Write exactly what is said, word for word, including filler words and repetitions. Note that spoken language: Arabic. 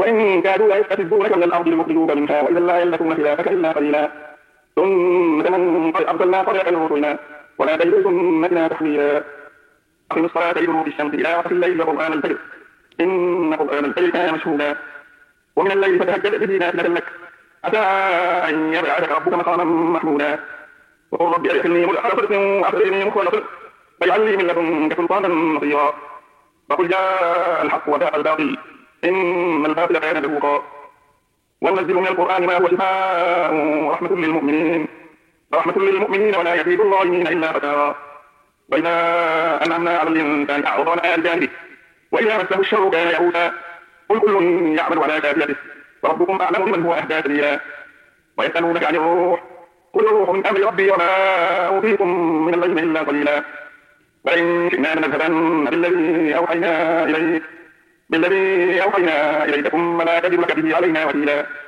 وإن كادوا ليستفزونك من الأرض ليخرجوك منها وإذا لا يلبثون خلافك إلا قليلا ثم من قد أرسلنا قبلك من رسلنا ولا تجد سنتنا تحويلا أقم الصلاة لدلوك الشمس إلى غسق الليل وقرآن الفجر إن قرآن الفجر كان مشهودا ومن الليل فتهجد به نافلة لك عسى أن يبعثك ربك مقاما محمودا وقل رب أدخلني مدخل صدق وأخرجني مخرج صدق واجعل لي من لدنك سلطانا نصيرا وقل جاء الحق وزهق الباطل إن الباطل كان زهوقا وننزل من القرآن ما هو شفاء ورحمة للمؤمنين ورحمة للمؤمنين ولا يزيد الظالمين إلا خسارا وإذا أنعمنا على الإنسان أعرض ونأى بجانبه وإذا مسه الشر كان يئوسا قل كل يعمل على شاكلته وربكم أعلم بمن هو أهدى سبيلا ويسألونك عن الروح قل الروح من أمر ربي وما أوتيتم من العلم إلا قليلا ولئن شئنا لنذهبن بالذي أوحينا إليك بالذي أوحينا إليك ثم لا تجد لك به علينا وكيلا